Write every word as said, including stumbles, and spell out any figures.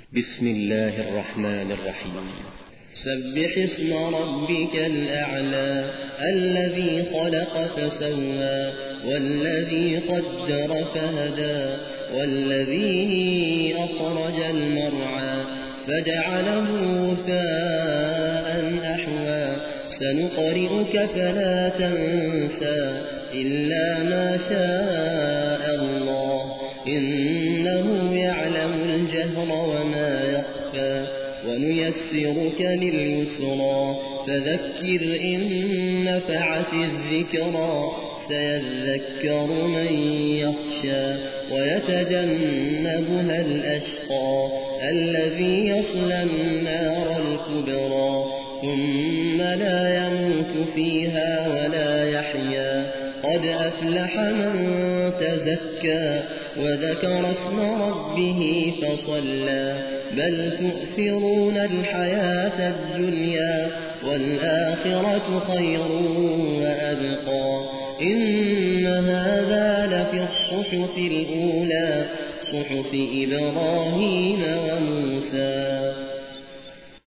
بسم الله الرحمن الرحيم. سبح اسم ربك الأعلى الذي خلق فسوى والذي قدر فهدى والذي أخرج المرعى فجعله غثاء أحوى سنقرئك فلا تنسى إلا ما شاء الله إنه يعلم الجهر وما يخفى ونيسرك لليسرى فذكر إن نفعت الذكرى سيذكر من يخشى ويتجنبها الأشقى الذي يصلى النار الكبرى ثم لا يموت فيها ولا يحيا قد أفلح من تزكى وذكر اسم ربه فصلى بل تؤثرون الحياة الدنيا والآخرة خير وأبقى إن هذا لفي الصحف الأولى صحف إبراهيم وموسى.